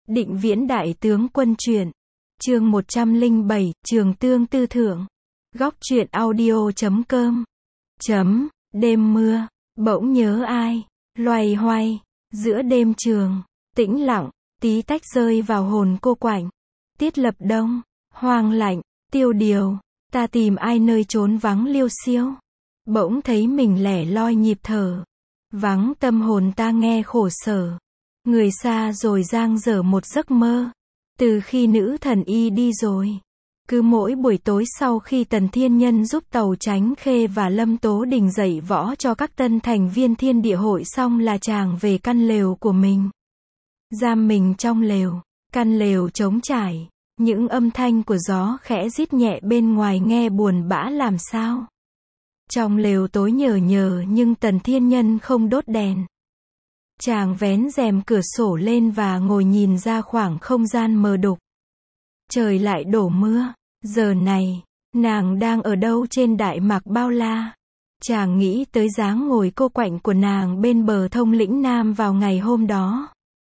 Định Viễn Đại Tướng Quân truyện. Chương 107, Trường Tương Tư Thượng. Góc truyện audio.com. Đêm mưa, bỗng nhớ ai, loay hoay, giữa đêm trường, tĩnh lặng, tí tách rơi vào hồn cô quạnh. Tiết Lập Đông, hoang lạnh, tiêu điều, ta tìm ai nơi trốn vắng liêu xiêu. Bỗng thấy mình lẻ loi nhịp thở. Vắng tâm hồn ta nghe khổ sở. Người xa rồi giang dở một giấc mơ. Từ khi nữ thần y đi rồi. Cứ mỗi buổi tối sau khi Tần Thiên Nhân giúp Tàu Chánh Khê và Lâm Tố Đình dạy võ cho các tân thành viên Thiên Địa Hội xong là chàng về căn lều của mình. Giam mình trong lều. Căn lều trống trải. Những âm thanh của gió khẽ rít nhẹ bên ngoài nghe buồn bã làm sao. Trong lều tối nhờ nhờ nhưng Tần Thiên Nhân không đốt đèn. Chàng vén rèm cửa sổ lên và ngồi nhìn ra khoảng không gian mờ đục. Trời lại đổ mưa. Giờ này, nàng đang ở đâu trên đại mạc bao la. Chàng nghĩ tới dáng ngồi cô quạnh của nàng bên bờ Thông Lĩnh Nam vào ngày hôm đó.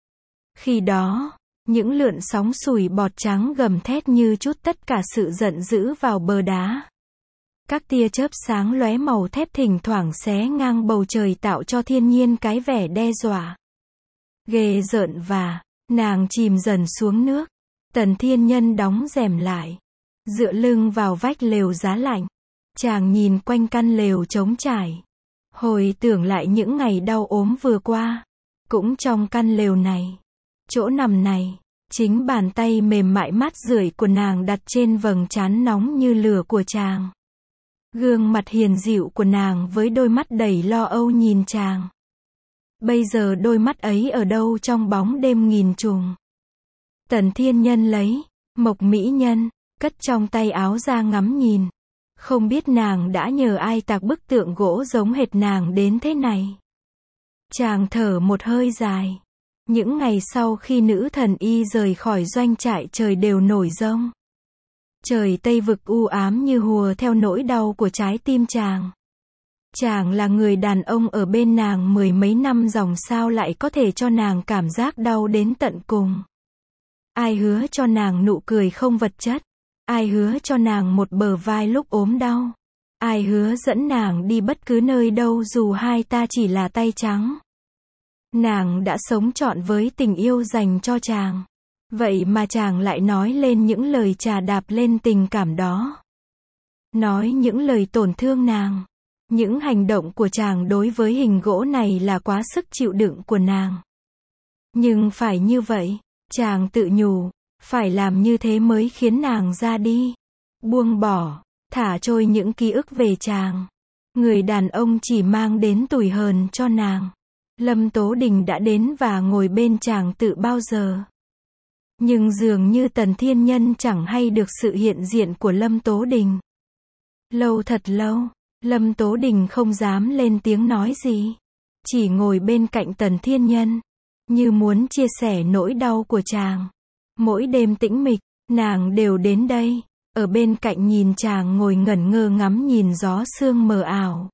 Khi đó, những lượn sóng sủi bọt trắng gầm thét như trút tất cả sự giận dữ vào bờ đá. Các tia chớp sáng lóe màu thép thỉnh thoảng xé ngang bầu trời tạo cho thiên nhiên cái vẻ đe dọa. Ghê rợn và, nàng chìm dần xuống nước. Tần Thiên Nhân đóng rèm lại. Dựa lưng vào vách lều giá lạnh. Chàng nhìn quanh căn lều trống trải. Hồi tưởng lại những ngày đau ốm vừa qua. Cũng trong căn lều này. Chỗ nằm này. Chính bàn tay mềm mại mát rượi của nàng đặt trên vầng trán nóng như lửa của chàng. Gương mặt hiền dịu của nàng với đôi mắt đầy lo âu nhìn chàng. Bây giờ đôi mắt ấy ở đâu trong bóng đêm nghìn trùng. Tần Thiên Nhân lấy mộc mỹ nhân, cất trong tay áo ra ngắm nhìn. Không biết nàng đã nhờ ai tạc bức tượng gỗ giống hệt nàng đến thế này. Chàng thở một hơi dài. Những ngày sau khi nữ thần y rời khỏi doanh trại trời đều nổi giông. Trời Tây Vực u ám như hùa theo nỗi đau của trái tim chàng. Chàng là người đàn ông ở bên nàng mười mấy năm dòng sao lại có thể cho nàng cảm giác đau đến tận cùng. Ai hứa cho nàng nụ cười không vật chất? Ai hứa cho nàng một bờ vai lúc ốm đau? Ai hứa dẫn nàng đi bất cứ nơi đâu dù hai ta chỉ là tay trắng? Nàng đã sống trọn với tình yêu dành cho chàng. Vậy mà chàng lại nói lên những lời chà đạp lên tình cảm đó. Nói những lời tổn thương nàng. Những hành động của chàng đối với hình gỗ này là quá sức chịu đựng của nàng. Nhưng phải như vậy, chàng tự nhủ, phải làm như thế mới khiến nàng ra đi. Buông bỏ, thả trôi những ký ức về chàng. Người đàn ông chỉ mang đến tủi hờn cho nàng. Lâm Tố Đình đã đến và ngồi bên chàng từ bao giờ. Nhưng dường như Tần Thiên Nhân chẳng hay được sự hiện diện của Lâm Tố Đình. Lâu thật lâu, Lâm Tố Đình không dám lên tiếng nói gì. Chỉ ngồi bên cạnh Tần Thiên Nhân, như muốn chia sẻ nỗi đau của chàng. Mỗi đêm tĩnh mịch, nàng đều đến đây, ở bên cạnh nhìn chàng ngồi ngẩn ngơ ngắm nhìn gió sương mờ ảo.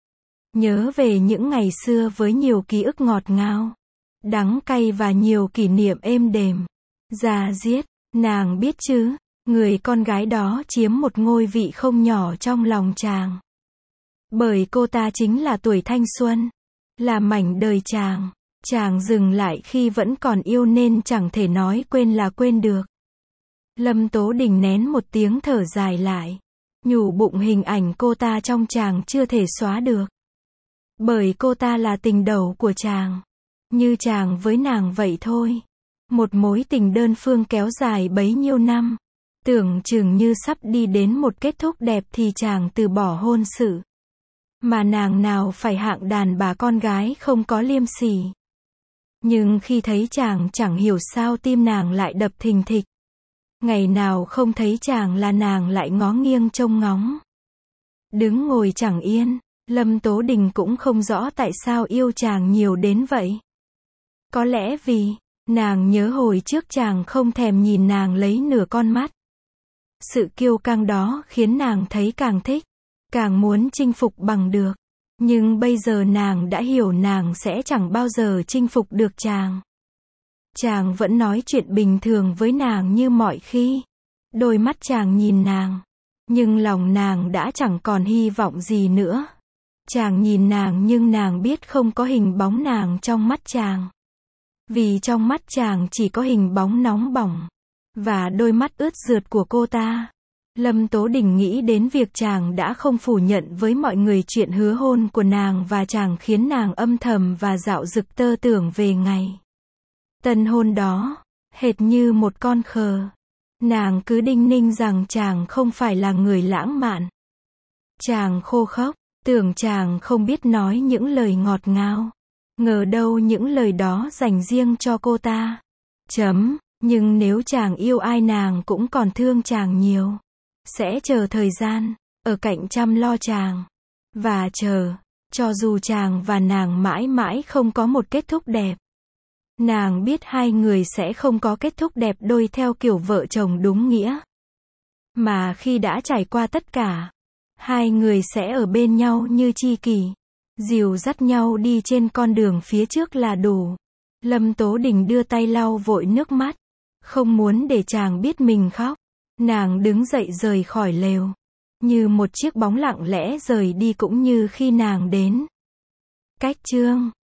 Nhớ về những ngày xưa với nhiều ký ức ngọt ngào, đắng cay và nhiều kỷ niệm êm đềm. Già diết, nàng biết chứ, người con gái đó chiếm một ngôi vị không nhỏ trong lòng chàng. Bởi cô ta chính là tuổi thanh xuân, là mảnh đời chàng. Chàng dừng lại khi vẫn còn yêu nên chẳng thể nói quên là quên được. Lâm Tố Đình nén một tiếng thở dài lại. Nhủ bụng hình ảnh cô ta trong chàng chưa thể xóa được. Bởi cô ta là tình đầu của chàng. Như chàng với nàng vậy thôi. Một mối tình đơn phương kéo dài bấy nhiêu năm. Tưởng chừng như sắp đi đến một kết thúc đẹp thì chàng từ bỏ hôn sự. Mà nàng nào phải hạng đàn bà con gái không có liêm sỉ. Nhưng khi thấy chàng chẳng hiểu sao tim nàng lại đập thình thịch. Ngày nào không thấy chàng là nàng lại ngó nghiêng trông ngóng. Đứng ngồi chẳng yên, Lâm Tố Đình cũng không rõ tại sao yêu chàng nhiều đến vậy. Có lẽ vì, nàng nhớ hồi trước chàng không thèm nhìn nàng lấy nửa con mắt. Sự kiêu căng đó khiến nàng thấy càng thích, càng muốn chinh phục bằng được. Nhưng bây giờ nàng đã hiểu nàng sẽ chẳng bao giờ chinh phục được chàng. Chàng vẫn nói chuyện bình thường với nàng như mọi khi. Đôi mắt chàng nhìn nàng, nhưng lòng nàng đã chẳng còn hy vọng gì nữa. Chàng nhìn nàng nhưng nàng biết không có hình bóng nàng trong mắt chàng. Vì trong mắt chàng chỉ có hình bóng nóng bỏng và đôi mắt ướt rượt của cô ta. Lâm Tố Đình nghĩ đến việc chàng đã không phủ nhận với mọi người chuyện hứa hôn của nàng và chàng khiến nàng âm thầm và dạo dực tơ tưởng về ngày tân hôn đó, hệt như một con khờ. Nàng cứ đinh ninh rằng chàng không phải là người lãng mạn. Chàng khô khốc, tưởng chàng không biết nói những lời ngọt ngào. Ngờ đâu những lời đó dành riêng cho cô ta. Nhưng nếu chàng yêu ai nàng cũng còn thương chàng nhiều. Sẽ chờ thời gian, ở cạnh chăm lo chàng. Và chờ, cho dù chàng và nàng mãi mãi không có một kết thúc đẹp. Nàng biết hai người sẽ không có kết thúc đẹp đôi theo kiểu vợ chồng đúng nghĩa. Mà khi đã trải qua tất cả, hai người sẽ ở bên nhau như tri kỷ, dìu dắt nhau đi trên con đường phía trước là đủ. Lâm Tố Đình đưa tay lau vội nước mắt, không muốn để chàng biết mình khóc. Nàng đứng dậy rời khỏi lều, như một chiếc bóng lặng lẽ rời đi cũng như khi nàng đến. Cách chương